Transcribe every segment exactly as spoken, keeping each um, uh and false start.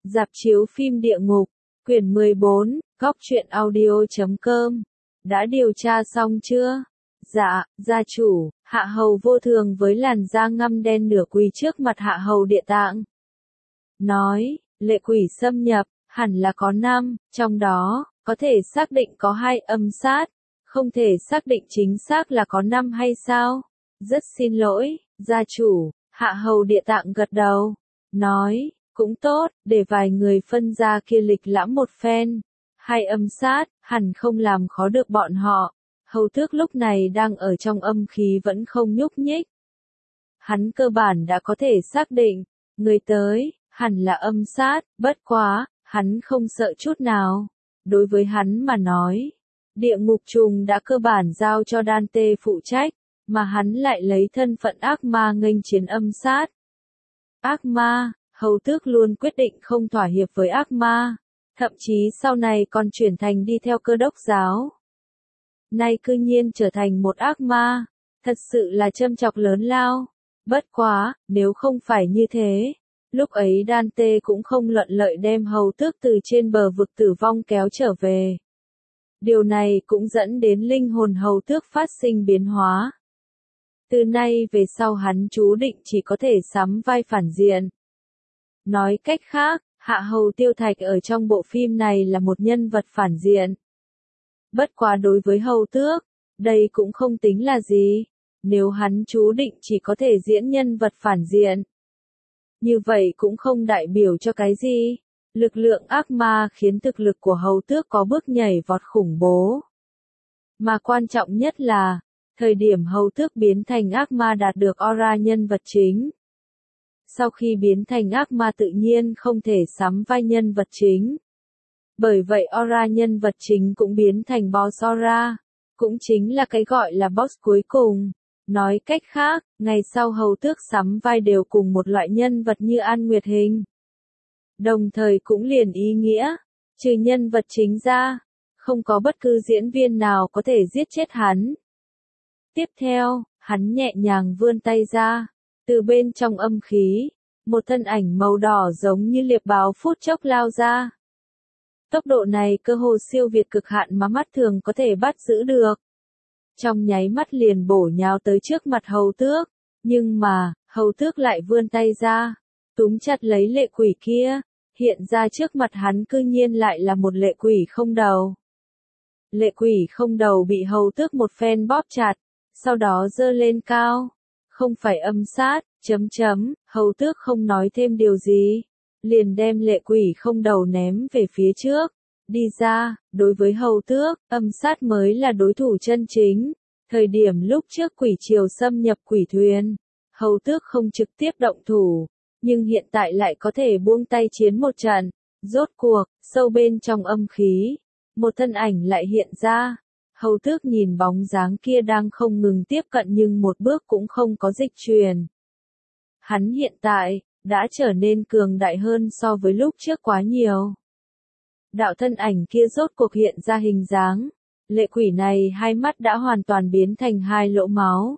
Rạp chiếu phim Địa Ngục, quyển mười bốn, góc truyện audio chấm com. Đã điều tra xong chưa? Dạ, gia chủ. Hạ hầu vô thường với làn da ngăm đen nửa quỳ trước mặt hạ hầu Địa Tạng. Nói, lệ quỷ xâm nhập, hẳn là có năm, trong đó, có thể xác định có hai âm sát, không thể xác định chính xác là có năm hay sao? Rất xin lỗi, gia chủ. Hạ hầu Địa Tạng gật đầu, nói, cũng tốt, để vài người phân ra kia lịch lãm một phen. Hai âm sát, hẳn không làm khó được bọn họ. Hầu tước lúc này đang ở trong âm khí vẫn không nhúc nhích. Hắn cơ bản đã có thể xác định, người tới, hẳn là âm sát, bất quá, hắn không sợ chút nào. Đối với hắn mà nói, địa ngục trùng đã cơ bản giao cho Đan Tê phụ trách, mà hắn lại lấy thân phận ác ma nghênh chiến âm sát. Ác ma, hầu tước luôn quyết định không thỏa hiệp với ác ma, thậm chí sau này còn chuyển thành đi theo Cơ Đốc giáo. Nay cư nhiên trở thành một ác ma, thật sự là châm chọc lớn lao. Bất quá, nếu không phải như thế, lúc ấy Đan Tê cũng không luận lợi đem hầu tước từ trên bờ vực tử vong kéo trở về. Điều này cũng dẫn đến linh hồn hầu tước phát sinh biến hóa. Từ nay về sau hắn chú định chỉ có thể sắm vai phản diện. Nói cách khác, Hạ hầu Tiêu Thạch ở trong bộ phim này là một nhân vật phản diện. Bất quá đối với hầu tước, đây cũng không tính là gì, nếu hắn chú định chỉ có thể diễn nhân vật phản diện. Như vậy cũng không đại biểu cho cái gì, lực lượng ác ma khiến thực lực của hầu tước có bước nhảy vọt khủng bố. Mà quan trọng nhất là, thời điểm hầu tước biến thành ác ma đạt được aura nhân vật chính. Sau khi biến thành ác ma tự nhiên không thể sắm vai nhân vật chính. Bởi vậy aura nhân vật chính cũng biến thành boss aura, cũng chính là cái gọi là boss cuối cùng. Nói cách khác, ngày sau hầu tước sắm vai đều cùng một loại nhân vật như An Nguyệt Hình. Đồng thời cũng liền ý nghĩa, trừ nhân vật chính ra, không có bất cứ diễn viên nào có thể giết chết hắn. Tiếp theo, hắn nhẹ nhàng vươn tay ra, từ bên trong âm khí, một thân ảnh màu đỏ giống như liệp báo phút chốc lao ra. Tốc độ này cơ hồ siêu việt cực hạn mà mắt thường có thể bắt giữ được. Trong nháy mắt liền bổ nhào tới trước mặt hầu tước, nhưng mà, hầu tước lại vươn tay ra, túm chặt lấy lệ quỷ kia, hiện ra trước mặt hắn cư nhiên lại là một lệ quỷ không đầu. Lệ quỷ không đầu bị hầu tước một phen bóp chặt, sau đó giơ lên cao, không phải âm sát, chấm chấm, hầu tước không nói thêm điều gì, liền đem lệ quỷ không đầu ném về phía trước. Đi ra, đối với hầu tước, âm sát mới là đối thủ chân chính. Thời điểm lúc trước quỷ triều xâm nhập quỷ thuyền, hầu tước không trực tiếp động thủ, nhưng hiện tại lại có thể buông tay chiến một trận. Rốt cuộc, sâu bên trong âm khí, một thân ảnh lại hiện ra. Hầu tước nhìn bóng dáng kia đang không ngừng tiếp cận nhưng một bước cũng không có dịch truyền. Hắn hiện tại, đã trở nên cường đại hơn so với lúc trước quá nhiều. Đạo thân ảnh kia rốt cuộc hiện ra hình dáng, lệ quỷ này hai mắt đã hoàn toàn biến thành hai lỗ máu.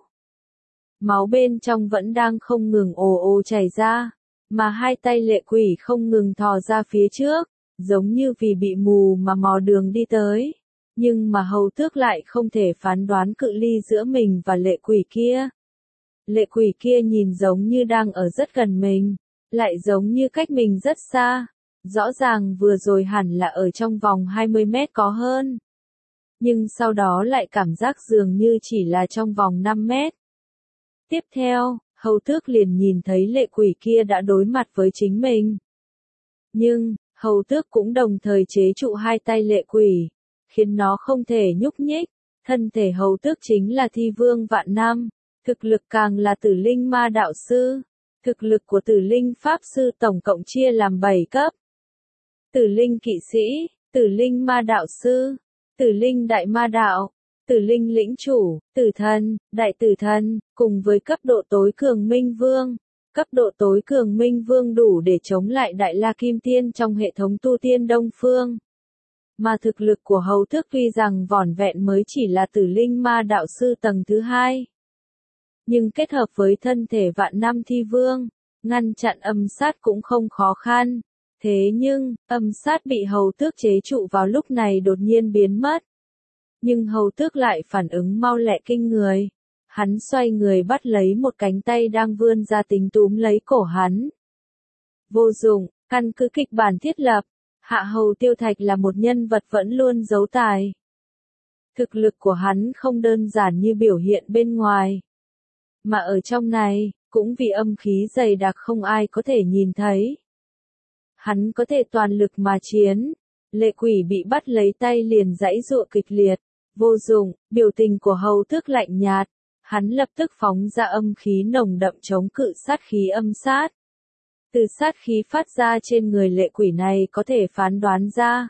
Máu bên trong vẫn đang không ngừng ồ ồ chảy ra, mà hai tay lệ quỷ không ngừng thò ra phía trước, giống như vì bị mù mà mò đường đi tới. Nhưng mà hầu tước lại không thể phán đoán cự ly giữa mình và lệ quỷ kia. Lệ quỷ kia nhìn giống như đang ở rất gần mình, lại giống như cách mình rất xa. Rõ ràng vừa rồi hẳn là ở trong vòng hai mươi mét có hơn. Nhưng sau đó lại cảm giác dường như chỉ là trong vòng năm mét. Tiếp theo, hầu tước liền nhìn thấy lệ quỷ kia đã đối mặt với chính mình. Nhưng, hầu tước cũng đồng thời chế trụ hai tay lệ quỷ, khiến nó không thể nhúc nhích. Thân thể hầu tước chính là thi vương vạn năm, thực lực càng là tử linh ma đạo sư. Thực lực của tử linh pháp sư tổng cộng chia làm bảy cấp. Tử linh kỵ sĩ, tử linh ma đạo sư, tử linh đại ma đạo, tử linh lĩnh chủ, tử thần, đại tử thần, cùng với cấp độ tối cường minh vương. Cấp độ tối cường minh vương đủ để chống lại đại la kim tiên trong hệ thống tu tiên đông phương. Mà thực lực của hầu tước tuy rằng vỏn vẹn mới chỉ là tử linh ma đạo sư tầng thứ hai. Nhưng kết hợp với thân thể vạn năm thi vương, ngăn chặn âm sát cũng không khó khăn. Thế nhưng, âm sát bị hầu tước chế trụ vào lúc này đột nhiên biến mất. Nhưng hầu tước lại phản ứng mau lẹ kinh người. Hắn xoay người bắt lấy một cánh tay đang vươn ra tính túm lấy cổ hắn. Vô dụng, căn cứ kịch bản thiết lập, Hạ Hầu Tiêu Thạch là một nhân vật vẫn luôn giấu tài. Thực lực của hắn không đơn giản như biểu hiện bên ngoài. Mà ở trong này, cũng vì âm khí dày đặc không ai có thể nhìn thấy. Hắn có thể toàn lực mà chiến. Lệ quỷ bị bắt lấy tay liền giãy giụa kịch liệt. Vô dụng, biểu tình của hầu tước lạnh nhạt. Hắn lập tức phóng ra âm khí nồng đậm chống cự sát khí âm sát. Từ sát khí phát ra trên người lệ quỷ này có thể phán đoán ra.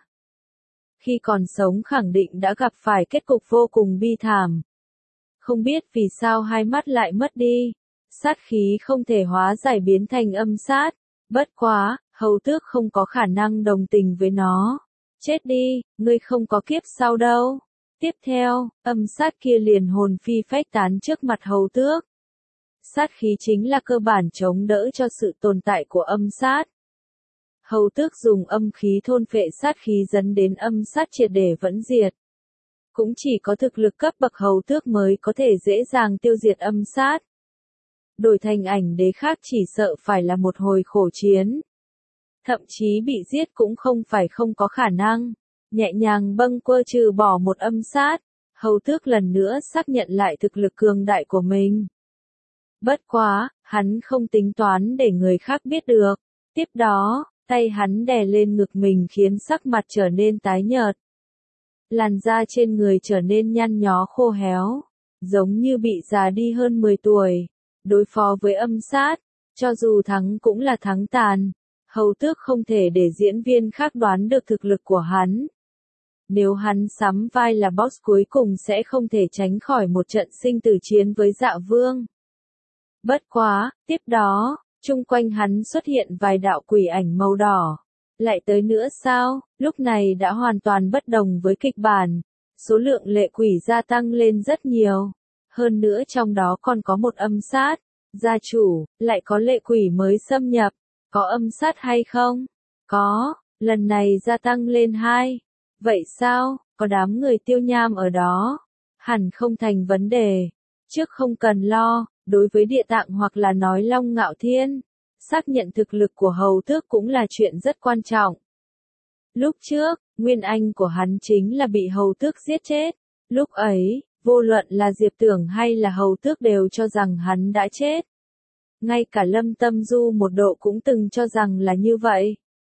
Khi còn sống khẳng định đã gặp phải kết cục vô cùng bi thảm. Không biết vì sao hai mắt lại mất đi. Sát khí không thể hóa giải biến thành âm sát. Bất quá, hầu tước không có khả năng đồng tình với nó. Chết đi, ngươi không có kiếp sau đâu. Tiếp theo, âm sát kia liền hồn phi phách tán trước mặt hầu tước. Sát khí chính là cơ bản chống đỡ cho sự tồn tại của âm sát. Hầu tước dùng âm khí thôn phệ sát khí dẫn đến âm sát triệt để vẫn diệt. Cũng chỉ có thực lực cấp bậc hầu tước mới có thể dễ dàng tiêu diệt âm sát. Đổi thành ảnh đế khác chỉ sợ phải là một hồi khổ chiến. Thậm chí bị giết cũng không phải không có khả năng. Nhẹ nhàng bâng quơ trừ bỏ một âm sát, hầu tước lần nữa xác nhận lại thực lực cường đại của mình. Bất quá, hắn không tính toán để người khác biết được. Tiếp đó, tay hắn đè lên ngực mình khiến sắc mặt trở nên tái nhợt. Làn da trên người trở nên nhăn nhó khô héo, giống như bị già đi hơn mười tuổi. Đối phó với âm sát, cho dù thắng cũng là thắng tàn. Hầu tước không thể để diễn viên khác đoán được thực lực của hắn. Nếu hắn sắm vai là boss cuối cùng sẽ không thể tránh khỏi một trận sinh tử chiến với Dạ Vương. Bất quá, tiếp đó, chung quanh hắn xuất hiện vài đạo quỷ ảnh màu đỏ. Lại tới nữa sao, lúc này đã hoàn toàn bất đồng với kịch bản. Số lượng lệ quỷ gia tăng lên rất nhiều. Hơn nữa trong đó còn có một âm sát. Gia chủ, lại có lệ quỷ mới xâm nhập. Có âm sát hay không? Có, lần này gia tăng lên hai. Vậy sao, có đám người tiêu nham ở đó? Hẳn không thành vấn đề. Trước không cần lo, đối với địa tạng hoặc là nói Long Ngạo Thiên, xác nhận thực lực của hầu tước cũng là chuyện rất quan trọng. Lúc trước, nguyên anh của hắn chính là bị hầu tước giết chết. Lúc ấy, vô luận là Diệp Tưởng hay là hầu tước đều cho rằng hắn đã chết. Ngay cả Lâm Tâm Du một độ cũng từng cho rằng là như vậy.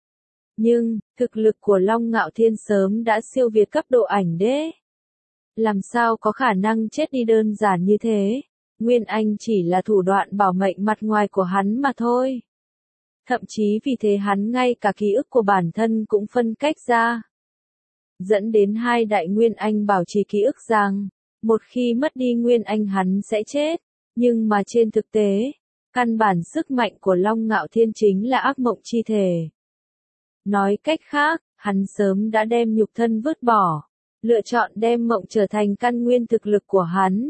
Nhưng, thực lực của Long Ngạo Thiên sớm đã siêu việt cấp độ ảnh đế. Làm sao có khả năng chết đi đơn giản như thế? Nguyên Anh chỉ là thủ đoạn bảo mệnh mặt ngoài của hắn mà thôi. Thậm chí vì thế hắn ngay cả ký ức của bản thân cũng phân cách ra. Dẫn đến hai đại Nguyên Anh bảo trì ký ức rằng, một khi mất đi Nguyên Anh hắn sẽ chết. Nhưng mà trên thực tế, căn bản sức mạnh của Long Ngạo Thiên chính là ác mộng chi thể. Nói cách khác, hắn sớm đã đem nhục thân vứt bỏ, lựa chọn đem mộng trở thành căn nguyên thực lực của hắn.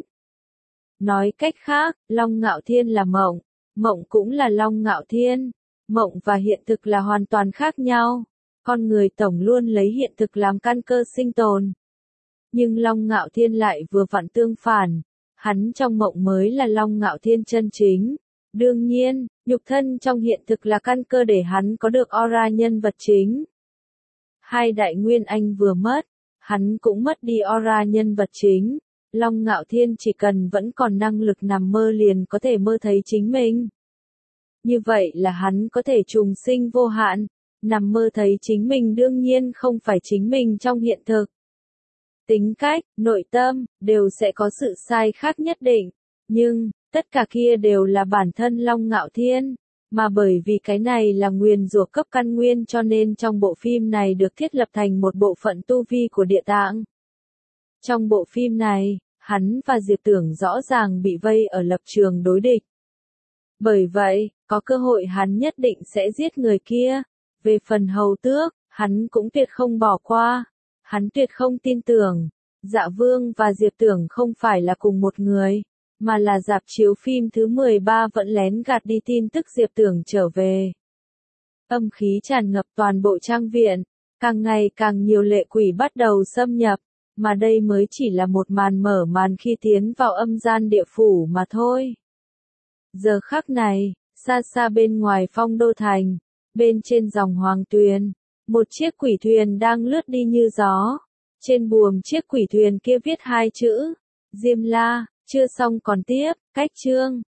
Nói cách khác, Long Ngạo Thiên là mộng, mộng cũng là Long Ngạo Thiên. Mộng và hiện thực là hoàn toàn khác nhau. Con người tổng luôn lấy hiện thực làm căn cơ sinh tồn. Nhưng Long Ngạo Thiên lại vừa vặn tương phản. Hắn trong mộng mới là Long Ngạo Thiên chân chính. Đương nhiên, nhục thân trong hiện thực là căn cơ để hắn có được aura nhân vật chính. Hai đại Nguyên Anh vừa mất, hắn cũng mất đi aura nhân vật chính. Long Ngạo Thiên chỉ cần vẫn còn năng lực nằm mơ liền có thể mơ thấy chính mình. Như vậy là hắn có thể trùng sinh vô hạn, nằm mơ thấy chính mình đương nhiên không phải chính mình trong hiện thực. Tính cách, nội tâm, đều sẽ có sự sai khác nhất định, nhưng, tất cả kia đều là bản thân Long Ngạo Thiên, mà bởi vì cái này là nguyền rủa cấp căn nguyên cho nên trong bộ phim này được thiết lập thành một bộ phận tu vi của địa tạng. Trong bộ phim này, hắn và Diệp Tưởng rõ ràng bị vây ở lập trường đối địch. Bởi vậy, có cơ hội hắn nhất định sẽ giết người kia. Về phần hầu tước, hắn cũng tuyệt không bỏ qua. Hắn tuyệt không tin tưởng, Dạ Vương và Diệp Tưởng không phải là cùng một người, mà là rạp chiếu phim thứ mười ba vẫn lén gạt đi tin tức Diệp Tưởng trở về. Âm khí tràn ngập toàn bộ trang viện, càng ngày càng nhiều lệ quỷ bắt đầu xâm nhập, mà đây mới chỉ là một màn mở màn khi tiến vào âm gian địa phủ mà thôi. Giờ khắc này, xa xa bên ngoài Phong Đô Thành, bên trên dòng Hoàng Tuyền, một chiếc quỷ thuyền đang lướt đi như gió. Trên buồm chiếc quỷ thuyền kia viết hai chữ, Diêm La, chưa xong còn tiếp, cách chương.